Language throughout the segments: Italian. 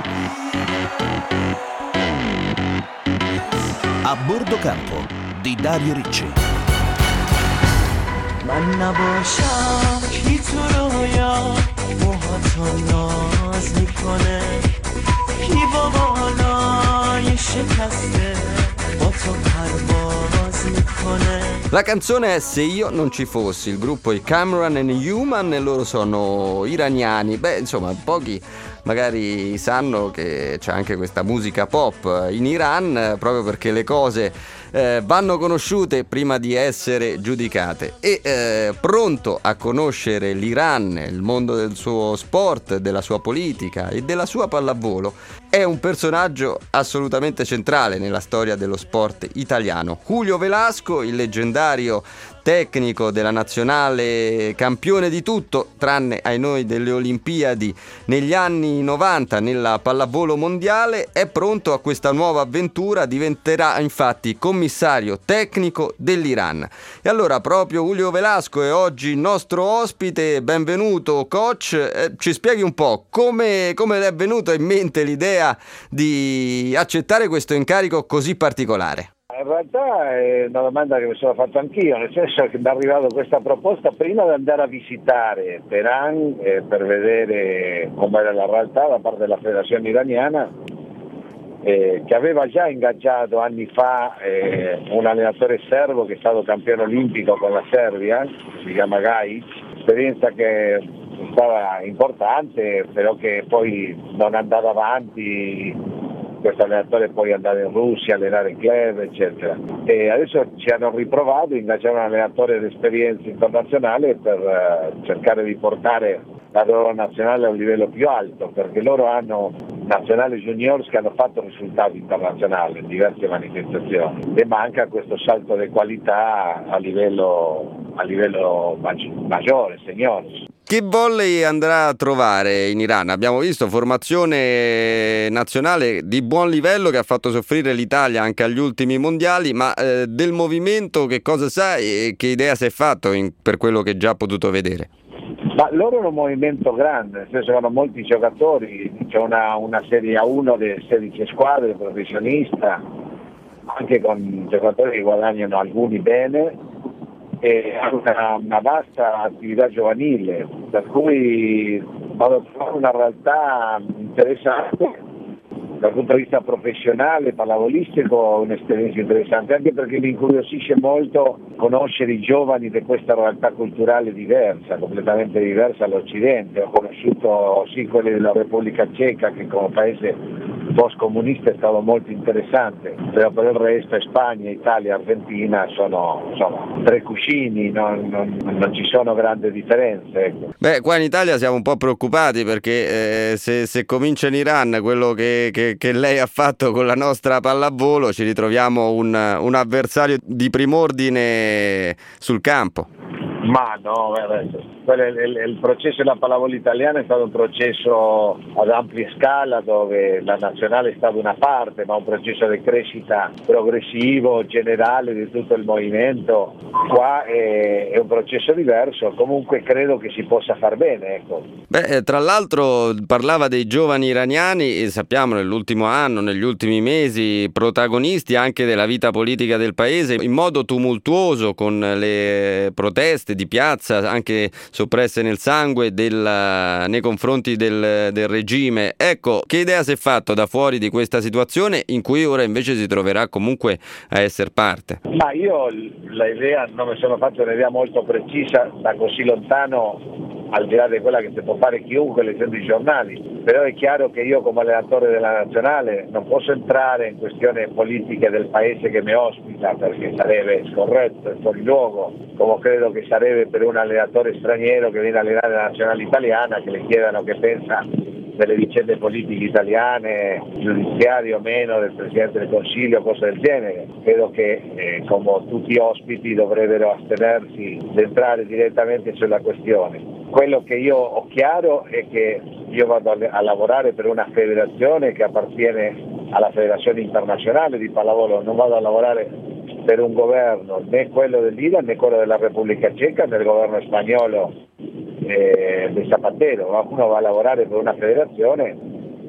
A bordo campo di Dario Ricci. من نباشم کی تو رویا موهاتو ناز میکنه کی با بالای شکسته با تو پرواز میکنه. La canzone è Se io non ci fossi, il gruppo i Cameron and Newman, e loro sono iraniani. Beh, insomma, pochi magari sanno che c'è anche questa musica pop in Iran, proprio perché le cose vanno conosciute prima di essere giudicate. E pronto a conoscere l'Iran, il mondo del suo sport, della sua politica e della sua pallavolo, è un personaggio assolutamente centrale nella storia dello sport italiano. Julio Velasco, il leggendario tecnico della nazionale, campione di tutto tranne ai noi delle Olimpiadi negli anni 90 nella pallavolo mondiale, è pronto a questa nuova avventura. Diventerà infatti commissario tecnico dell'Iran. E allora proprio Julio Velasco è oggi il nostro ospite. Benvenuto coach, ci spieghi un po' come le è venuta in mente l'idea di accettare questo incarico così particolare? In realtà è una domanda che mi sono fatto anch'io, nel senso che mi è arrivata questa proposta prima di andare a visitare Teheran per vedere com'era la realtà da parte della federazione iraniana, che aveva già ingaggiato anni fa un allenatore serbo che è stato campione olimpico con la Serbia, si chiama Gajic, esperienza che stava importante, però che poi non è andata avanti. Questo allenatore poi è andato in Russia a allenare in club, eccetera. E adesso ci hanno riprovato, ingaggiare un allenatore di esperienza internazionale per cercare di portare la loro nazionale a un livello più alto, perché loro hanno nazionali juniors che hanno fatto risultati internazionali in diverse manifestazioni e manca questo salto di qualità a livello maggiore, seniors. Che volley andrà a trovare in Iran? Abbiamo visto formazione nazionale di buon livello che ha fatto soffrire l'Italia anche agli ultimi mondiali, ma del movimento che cosa sa e che idea si è fatto per quello che già ha potuto vedere? Ma loro hanno un movimento grande, nel senso che hanno molti giocatori, c'è una Serie A1 di 16 squadre professionista, anche con giocatori che guadagnano alcuni bene, e hanno una vasta attività giovanile, per cui vado a trovare una realtà interessante dal punto di vista professionale, pallavolistico, un'esperienza interessante, anche perché mi incuriosisce molto conoscere i giovani di questa realtà culturale diversa, completamente diversa all'Occidente. Ho conosciuto sì quelli della Repubblica Ceca, che come paese post-comunista è stato molto interessante, però per il resto Spagna, Italia, Argentina sono insomma tre cuscini, non ci sono grandi differenze. Ecco. Beh, qua in Italia siamo un po' preoccupati perché se comincia in Iran quello che lei ha fatto con la nostra pallavolo, ci ritroviamo un avversario di prim'ordine sul campo. Ma no, il processo della pallavolo italiana è stato un processo ad ampia scala dove la nazionale è stata una parte, ma un processo di crescita progressivo, generale di tutto il movimento. Qua è un processo diverso, comunque credo che si possa far bene. Ecco. Beh, tra l'altro parlava dei giovani iraniani e sappiamo nell'ultimo anno, negli ultimi mesi, protagonisti anche della vita politica del paese in modo tumultuoso con le proteste di piazza, anche soppresse nel sangue nei confronti del regime. Ecco, che idea si è fatto da fuori di questa situazione in cui ora invece si troverà comunque a essere parte? Ma io l'idea non mi sono fatto un'idea molto precisa da così lontano, al di là di quella che si può fare chiunque leggendo i giornali, però è chiaro che io come allenatore della nazionale non posso entrare in questioni politiche del paese che mi ospita, perché sarebbe scorretto e fuori luogo, come credo che sarebbe per un allenatore straniero che viene a allenare la nazionale italiana, che le chiedano che pensa delle vicende politiche italiane, giudiziarie o meno, del Presidente del Consiglio, cose del genere. Credo che come tutti gli ospiti dovrebbero astenersi di entrare direttamente sulla questione. Quello che io ho chiaro è che io vado a lavorare per una federazione che appartiene alla Federazione Internazionale di Pallavolo, non vado a lavorare per un governo, né quello dell'Iran né quello della Repubblica Ceca né il governo spagnolo di Zapatero, ma uno va a lavorare per una federazione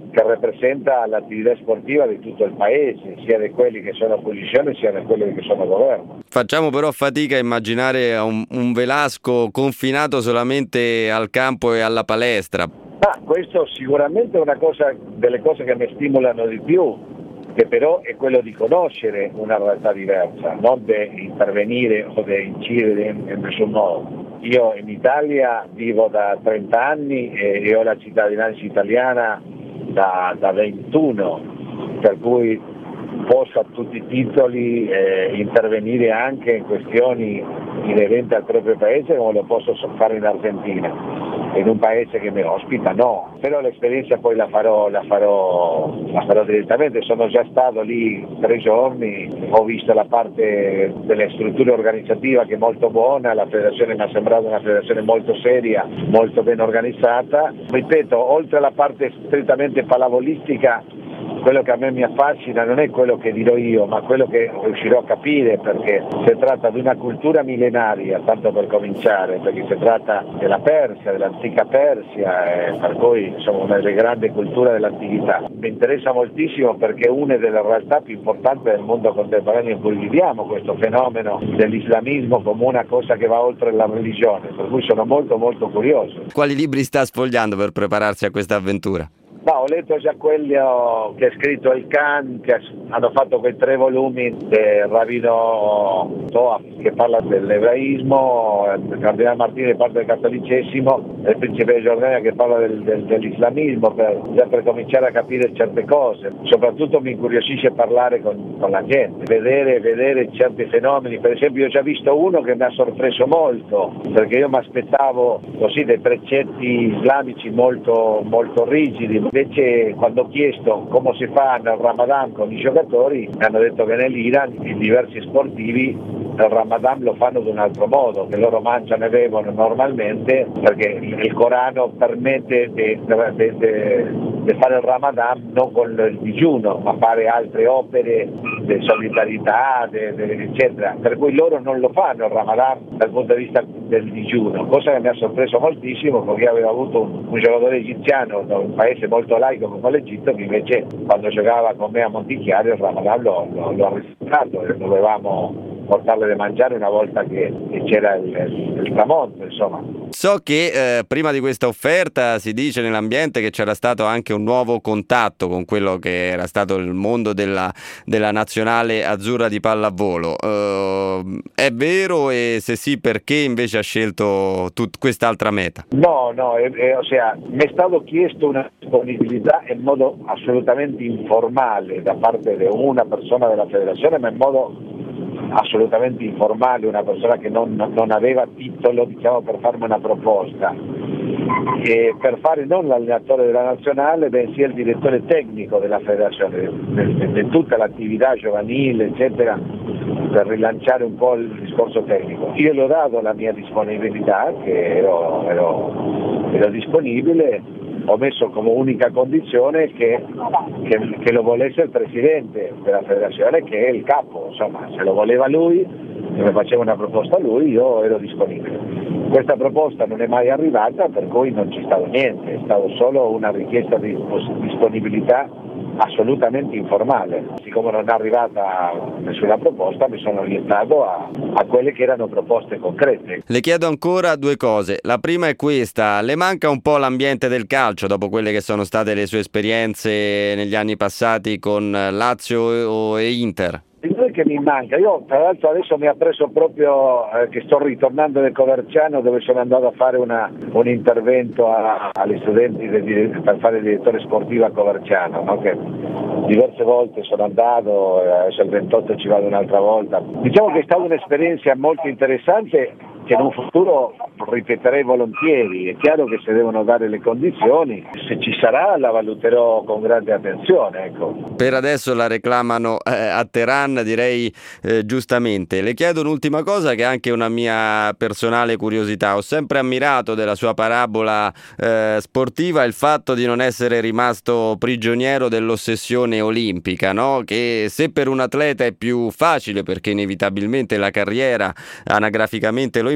che rappresenta l'attività sportiva di tutto il paese, sia di quelli che sono opposizione sia di quelli che sono governo. Facciamo però fatica a immaginare un Velasco confinato solamente al campo e alla palestra. Questo sicuramente è una cosa delle cose che mi stimolano di più, che però è quello di conoscere una realtà diversa, non di intervenire o di incidere in nessun modo. Io in Italia vivo da 30 anni e ho la cittadinanza italiana da 21, per cui posso a tutti i titoli intervenire anche in questioni inerenti al proprio paese come lo posso fare in Argentina. In un paese che mi ospita no, però l'esperienza poi la farò direttamente. Sono già stato lì 3 giorni, ho visto la parte delle strutture organizzative che è molto buona, la federazione mi è sembrata una federazione molto seria, molto ben organizzata. Ripeto, oltre alla parte strettamente pallavolistica, quello che a me mi affascina non è quello che dirò io, ma quello che riuscirò a capire, perché si tratta di una cultura millenaria, tanto per cominciare, perché si tratta della Persia, dell'antica Persia, per cui insomma una delle grandi culture dell'antichità. Mi interessa moltissimo perché è una delle realtà più importanti del mondo contemporaneo in cui viviamo, questo fenomeno dell'islamismo come una cosa che va oltre la religione, per cui sono molto molto curioso. Quali libri sta sfogliando per prepararsi a questa avventura? Ho letto già quello che ha scritto il Khan, che hanno fatto quei 3 volumi del Rabbino Toaf che parla dell'ebraismo, il Cardinale Martini parla del cattolicesimo e il Principe di Giordania che parla dell'islamismo, per cominciare a capire certe cose. Soprattutto mi incuriosisce parlare con la gente, vedere certi fenomeni. Per esempio io ho già visto uno che mi ha sorpreso molto, perché io mi aspettavo così dei precetti islamici molto, molto rigidi. Invece quando ho chiesto come si fa nel Ramadan con i giocatori, mi hanno detto che nell'Iran i diversi sportivi nel Ramadan lo fanno di un altro modo, che loro mangiano e bevono normalmente perché il Corano permette di fare il Ramadan non con il digiuno, ma fare altre opere di solidarietà, eccetera. Per cui loro non lo fanno il Ramadan dal punto di vista del digiuno, cosa che mi ha sorpreso moltissimo perché io avevo avuto un giocatore egiziano da un paese molto laico come l'Egitto che invece quando giocava con me a Montichiari il Ramadan lo ha rispettato e dovevamo portarle da mangiare una volta che c'era il tramonto, insomma. So che prima di questa offerta si dice nell'ambiente che c'era stato anche un nuovo contatto con quello che era stato il mondo della nazionale azzurra di pallavolo. È vero, e se sì perché invece ha scelto quest'altra meta? No, ossia mi è stato chiesto una disponibilità in modo assolutamente informale da parte di una persona della federazione, ma in modo assolutamente informale, una persona che non aveva titolo, diciamo, per farmi una proposta, e per fare non l'allenatore della nazionale bensì il direttore tecnico della federazione di tutta l'attività giovanile eccetera, per rilanciare un po' il discorso tecnico. Io le ho dato la mia disponibilità, che ero disponibile. Ho messo come unica condizione che lo volesse il presidente della federazione, che è il capo, insomma, se lo voleva lui e mi faceva una proposta a lui, io ero disponibile. Questa proposta non è mai arrivata, per cui non c'è stato niente, è stata solo una richiesta di disponibilità assolutamente informale. Siccome non è arrivata nessuna proposta, mi sono orientato a quelle che erano proposte concrete. Le chiedo ancora 2 cose. La prima è questa: le manca un po' l'ambiente del calcio dopo quelle che sono state le sue esperienze negli anni passati con Lazio e Inter? Il che mi manca, io tra l'altro adesso mi ha preso proprio che sto ritornando nel Coverciano, dove sono andato a fare un intervento agli studenti per fare il direttore sportivo a Coverciano, no? Che diverse volte sono andato, adesso il 28 ci vado un'altra volta. Diciamo che è stata un'esperienza molto interessante che in un futuro ripeterei volentieri. È chiaro che se devono dare le condizioni, se ci sarà la valuterò con grande attenzione, ecco. Per adesso la reclamano a Teheran, direi giustamente. Le chiedo un'ultima cosa che è anche una mia personale curiosità. Ho sempre ammirato della sua parabola sportiva il fatto di non essere rimasto prigioniero dell'ossessione olimpica, no? Che se per un atleta è più facile perché inevitabilmente la carriera anagraficamente lo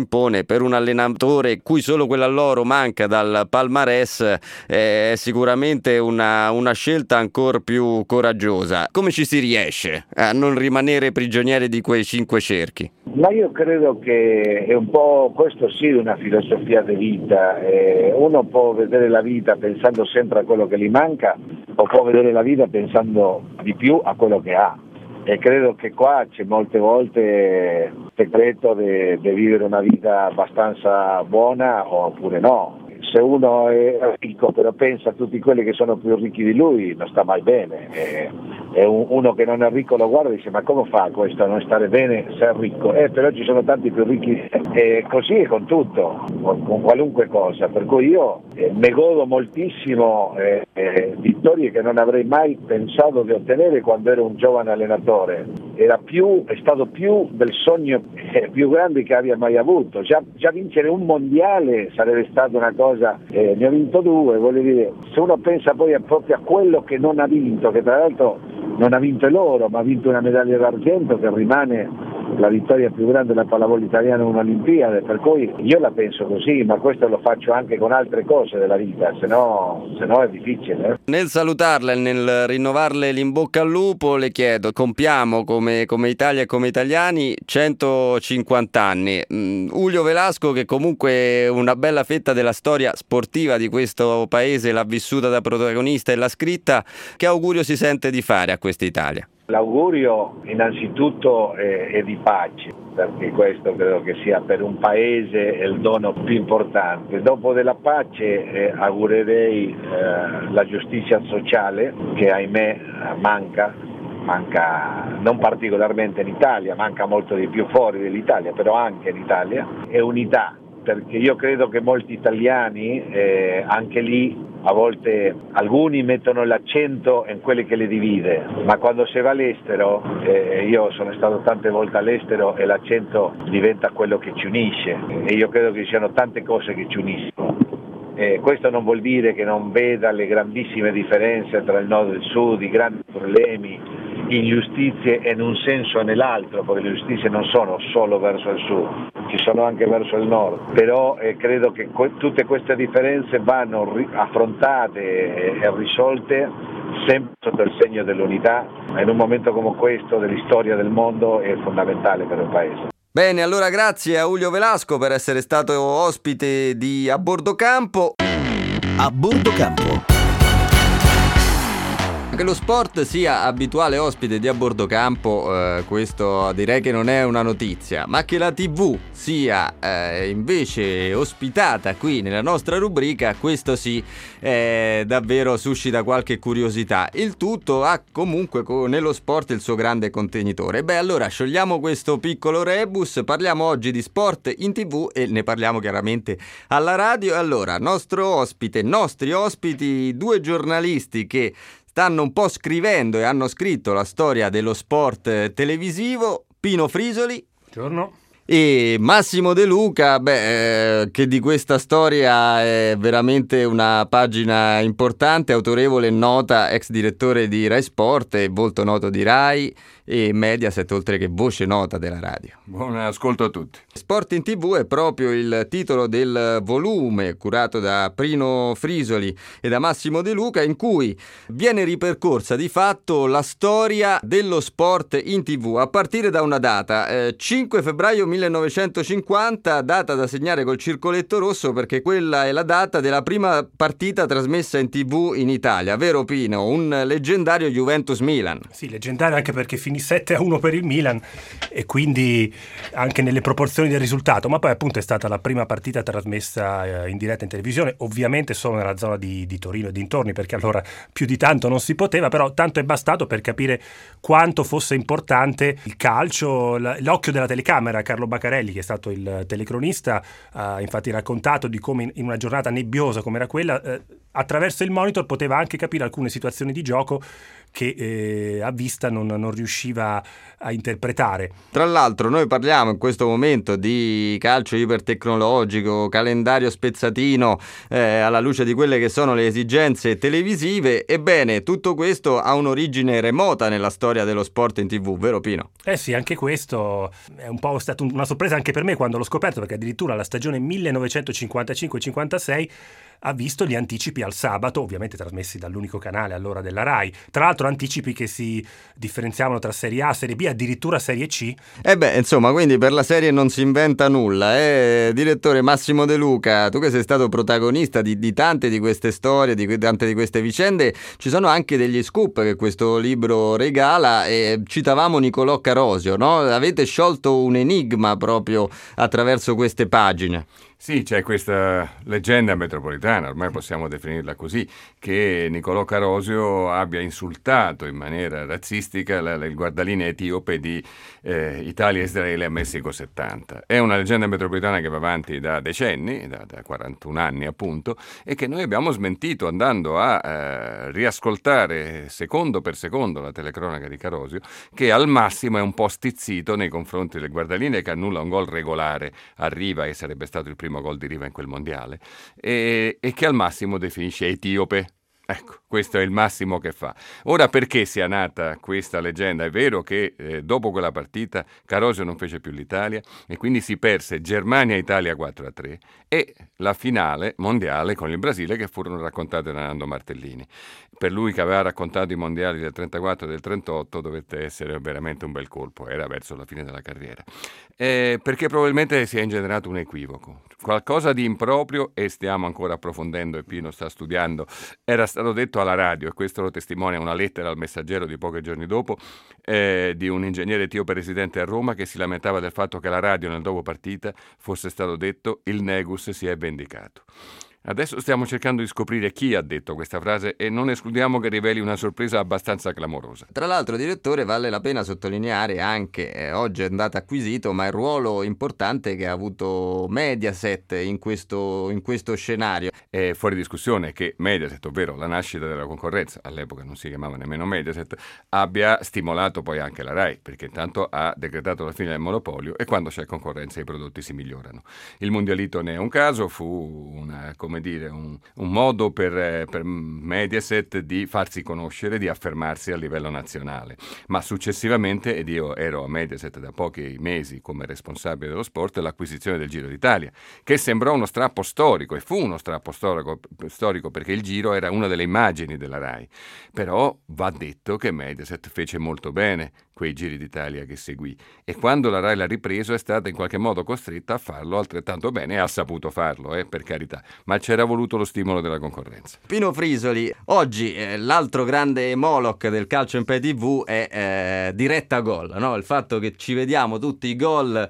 impone per un allenatore cui solo quell'alloro manca dal palmarès, è sicuramente una scelta ancora più coraggiosa. Come ci si riesce a non rimanere prigionieri di quei 5 cerchi? Ma io credo che è un po' questo sì una filosofia di vita. Uno può vedere la vita pensando sempre a quello che gli manca, o può vedere la vita pensando di più a quello che ha. E credo che qua c'è molte volte il segreto di vivere una vita abbastanza buona oppure no. Se uno è ricco però pensa a tutti quelli che sono più ricchi di lui, non sta mai bene. E uno che non è ricco lo guarda e dice: ma come fa questo a non stare bene se è ricco? Però ci sono tanti più ricchi. E così è con tutto, con qualunque cosa. Per cui io ne godo moltissimo vittorie che non avrei mai pensato di ottenere quando ero un giovane allenatore. È stato più del sogno più grande che abbia mai avuto. Già vincere un mondiale sarebbe stata una cosa. Ne ho vinto 2, voglio dire, se uno pensa poi proprio a quello che non ha vinto, che tra l'altro non ha vinto l'oro, ma ha vinto una medaglia d'argento, che rimane la vittoria più grande della pallavolo italiana in un'Olimpiade, per cui io la penso così, ma questo lo faccio anche con altre cose della vita, se no è difficile. Nel salutarla e nel rinnovarle l'in bocca al lupo, le chiedo, compiamo come Italia e come italiani 150 anni. Julio Velasco, che comunque una bella fetta della storia sportiva di questo paese l'ha vissuta da protagonista e l'ha scritta, che augurio si sente di fare a questa Italia? L'augurio innanzitutto è di pace, perché questo credo che sia per un paese il dono più importante. Dopo della pace augurerei la giustizia sociale, che ahimè manca non particolarmente in Italia, manca molto di più fuori dell'Italia, però anche in Italia, e unità, perché io credo che molti italiani anche lì a volte alcuni mettono l'accento in quelli che li divide, ma quando si va all'estero, io sono stato tante volte all'estero e l'accento diventa quello che ci unisce, e io credo che ci siano tante cose che ci uniscono. Questo non vuol dire che non veda le grandissime differenze tra il nord e il sud, i grandi problemi, ingiustizie in un senso e nell'altro, perché le ingiustizie non sono solo verso il sud, ci sono anche verso il nord, però credo che tutte queste differenze vanno affrontate e risolte sempre sotto il segno dell'unità. In un momento come questo dell'istoria del mondo è fondamentale per un paese. Bene, allora grazie a Julio Velasco per essere stato ospite di A Bordo Campo. A Bordo Campo. Che lo sport sia abituale ospite di A Bordo Campo, questo direi che non è una notizia, ma che la TV sia invece ospitata qui nella nostra rubrica, questo sì, davvero suscita qualche curiosità. Il tutto ha comunque nello sport il suo grande contenitore. Beh, allora sciogliamo questo piccolo rebus, parliamo oggi di sport in TV e ne parliamo chiaramente alla radio. Allora, nostri ospiti, 2 giornalisti che stanno un po' scrivendo e hanno scritto la storia dello sport televisivo, Pino Frisoli. Buongiorno. E Massimo De Luca, che di questa storia è veramente una pagina importante, autorevole e nota, ex direttore di Rai Sport e volto noto di Rai e Mediaset, oltre che voce nota della radio. Buon ascolto a tutti. Sport in TV è proprio il titolo del volume curato da Pino Frisoli e da Massimo De Luca, in cui viene ripercorsa di fatto la storia dello sport in TV a partire da una data, 5 febbraio 1950, data da segnare col circoletto rosso perché quella è la data della prima partita trasmessa in TV in Italia, vero Pino? Un leggendario Juventus-Milan. Sì, leggendario anche perché finì 7-1 per il Milan e quindi anche nelle proporzioni del risultato, ma poi appunto è stata la prima partita trasmessa in diretta in televisione, ovviamente solo nella zona di Torino e dintorni, perché allora più di tanto non si poteva, però tanto è bastato per capire quanto fosse importante il calcio. L'occhio della telecamera, Carlo Baccarelli, che è stato il telecronista, ha infatti raccontato di come in una giornata nebbiosa come era quella attraverso il monitor poteva anche capire alcune situazioni di gioco che a vista non riusciva a interpretare. Tra l'altro noi parliamo in questo momento di calcio ipertecnologico, calendario spezzatino, alla luce di quelle che sono le esigenze televisive. Ebbene, tutto questo ha un'origine remota nella storia dello sport in TV, vero Pino? Sì, anche questo è un po' stata una sorpresa anche per me quando l'ho scoperto, perché addirittura la stagione 1955-56 ha visto gli anticipi al sabato, ovviamente trasmessi dall'unico canale allora della Rai. Tra l'altro anticipi che si differenziavano tra Serie A, Serie B, addirittura Serie C. Insomma, quindi per la serie non si inventa nulla. Direttore Massimo De Luca, tu che sei stato protagonista di tante di queste storie, di tante di queste vicende, ci sono anche degli scoop che questo libro regala. Citavamo Nicolò Carosio, no? Avete sciolto un enigma proprio attraverso queste pagine. Sì, c'è questa leggenda metropolitana, ormai possiamo definirla così, che Nicolò Carosio abbia insultato in maniera razzistica il guardalinea etiope di Italia-Israele a Messico 70. È una leggenda metropolitana che va avanti da decenni, da 41 anni appunto, e che noi abbiamo smentito andando a riascoltare secondo per secondo la telecronaca di Carosio, che al massimo è un po' stizzito nei confronti del guardalinea che annulla un gol regolare a Riva, che sarebbe stato il primo gol di Riva in quel mondiale, e che al massimo definisce etiope. Ecco, questo è il massimo che fa. Ora, perché sia nata questa leggenda? È vero che dopo quella partita Carosio non fece più l'Italia e quindi si perse Germania-Italia 4-3 e la finale mondiale con il Brasile, che furono raccontate da Nando Martellini. Per lui, che aveva raccontato i mondiali del 34 e del 38, dovette essere veramente un bel colpo, era verso la fine della carriera. Perché probabilmente si è ingenerato un equivoco, qualcosa di improprio, e stiamo ancora approfondendo, e Pino sta studiando. Era stato detto alla radio, e questo lo testimonia una lettera al Messaggero di pochi giorni dopo, di un ingegnere etiope residente a Roma, che si lamentava del fatto che alla radio nel dopo partita fosse stato detto il Negus si è vendicato. Adesso stiamo cercando di scoprire chi ha detto questa frase e non escludiamo che riveli una sorpresa abbastanza clamorosa. Tra l'altro, direttore, vale la pena sottolineare anche, oggi è andato acquisito, ma il ruolo importante che ha avuto Mediaset in questo scenario. È fuori discussione che Mediaset, ovvero la nascita della concorrenza, all'epoca non si chiamava nemmeno Mediaset, abbia stimolato poi anche la Rai, perché intanto ha decretato la fine del monopolio e quando c'è concorrenza i prodotti si migliorano. Il Mondialito ne è un caso, fu un modo per Mediaset di farsi conoscere, di affermarsi a livello nazionale. Ma successivamente, ed io ero a Mediaset da pochi mesi come responsabile dello sport, l'acquisizione del Giro d'Italia, che sembrò uno strappo storico, e fu uno strappo storico perché il Giro era una delle immagini della Rai. Però va detto che Mediaset fece molto bene quei Giri d'Italia che seguì, e quando la Rai l'ha ripreso è stata in qualche modo costretta a farlo altrettanto bene, e ha saputo farlo, per carità, ma c'era voluto lo stimolo della concorrenza. Pino Frisoli, oggi l'altro grande Moloch del calcio in pay TV è Diretta Gol, no? Il fatto che ci vediamo tutti i gol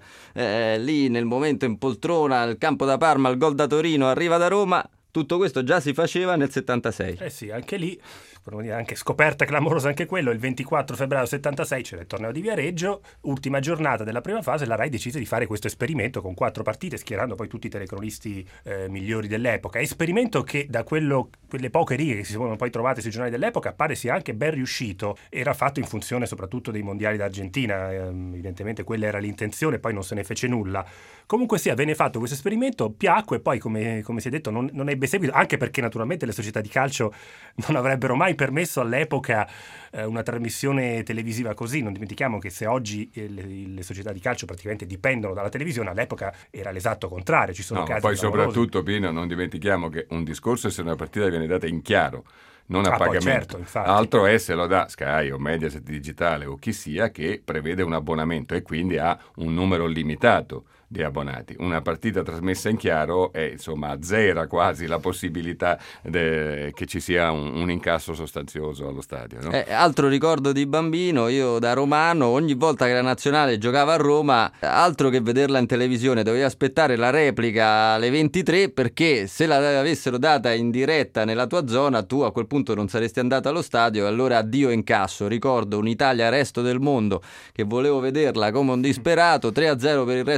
lì nel momento in poltrona, il campo da Parma, il gol da Torino, arriva da Roma. Tutto questo già si faceva nel 76. Sì, anche lì, anche scoperta clamorosa anche quello, il 24 febbraio 76 c'era il torneo di Viareggio, ultima giornata della prima fase, la Rai decise di fare questo esperimento con 4 partite, schierando poi tutti i telecronisti migliori dell'epoca. Esperimento che da quelle poche righe che si sono poi trovate sui giornali dell'epoca pare sia anche ben riuscito. Era fatto in funzione soprattutto dei mondiali d'Argentina, evidentemente quella era l'intenzione, poi non se ne fece nulla. Comunque sia, venne fatto questo esperimento, piacque, poi come si è detto non ebbe seguito, anche perché naturalmente le società di calcio non avrebbero mai permesso all'epoca una trasmissione televisiva così. Non dimentichiamo che se oggi le società di calcio praticamente dipendono dalla televisione, all'epoca era l'esatto contrario. Ci sono casi poi clamorosi. Soprattutto, Pino, non dimentichiamo che un discorso è se una partita viene data in chiaro, non a pagamento. Certo, infatti. Altro è se lo dà Sky o Mediaset Digitale o chi sia, che prevede un abbonamento e quindi ha un numero limitato di abbonati. Una partita trasmessa in chiaro azzera quasi la possibilità che ci sia un incasso sostanzioso allo stadio, no? Altro ricordo di bambino, io da romano, ogni volta che la nazionale giocava a Roma, altro che vederla in televisione, dovevi aspettare la replica alle 23, perché se la avessero data in diretta nella tua zona, tu a quel punto non saresti andato allo stadio, e allora addio incasso. Ricordo un'Italia resto del mondo che volevo vederla come un disperato, 3-0 per il resto del mondo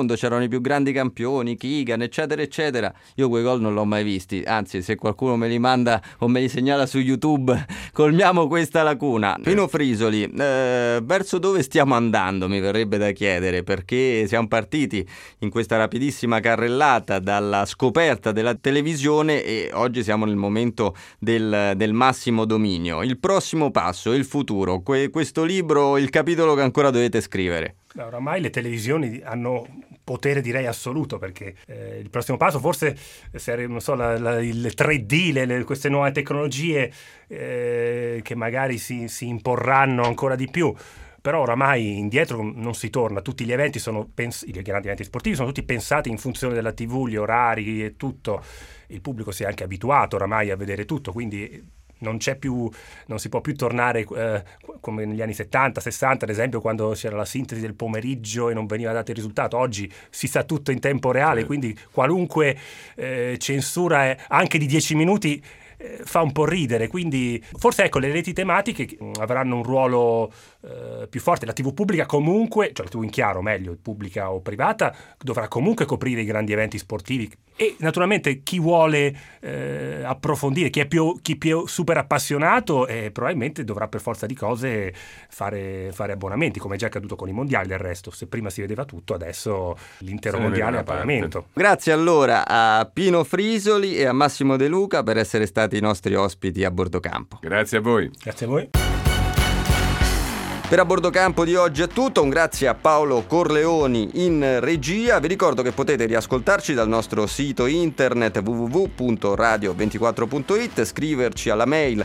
mondo, c'erano i più grandi campioni, Keegan, eccetera, eccetera. Io quei gol non l'ho mai visti, anzi, se qualcuno me li manda o me li segnala su YouTube, colmiamo questa lacuna. Pino Frisoli, verso dove stiamo andando, mi verrebbe da chiedere, perché siamo partiti in questa rapidissima carrellata dalla scoperta della televisione e oggi siamo nel momento del massimo dominio. Il prossimo passo, il futuro, questo libro, il capitolo che ancora dovete scrivere. Oramai le televisioni hanno potere, direi, assoluto, perché il prossimo passo forse non so, il 3D, queste nuove tecnologie che magari si imporranno ancora di più. Però oramai indietro non si torna, tutti gli eventi i grandi eventi sportivi sono tutti pensati in funzione della TV, gli orari e tutto. Il pubblico si è anche abituato oramai a vedere tutto, quindi non si può più tornare come negli anni 70, 60 ad esempio, quando c'era la sintesi del pomeriggio e non veniva dato il risultato. Oggi si sa tutto in tempo reale, quindi qualunque censura anche di 10 minuti fa un po' ridere, quindi forse ecco le reti tematiche avranno un ruolo più forte. La TV pubblica comunque, cioè la TV in chiaro meglio, pubblica o privata, dovrà comunque coprire i grandi eventi sportivi e naturalmente chi vuole approfondire, chi è più super appassionato probabilmente dovrà per forza di cose fare abbonamenti, come è già accaduto con i mondiali. Del resto, se prima si vedeva tutto, adesso l'intero mondiale è a pagamento. Grazie allora a Pino Frisoli e a Massimo De Luca per essere stati i nostri ospiti a Bordo Campo. Grazie a voi. Grazie a voi. Per A Bordo Campo di oggi è tutto, un grazie a Paolo Corleoni in regia. Vi ricordo che potete riascoltarci dal nostro sito internet www.radio24.it, scriverci alla mail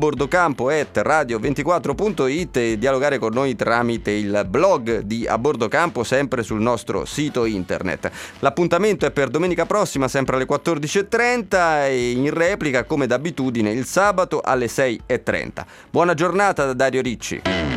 abordocampo@radio24.it e dialogare con noi tramite il blog di A Bordo Campo, sempre sul nostro sito internet. L'appuntamento è per domenica prossima, sempre alle 14.30 e in replica come d'abitudine il sabato alle 6.30. Buona giornata da Dario Ricci.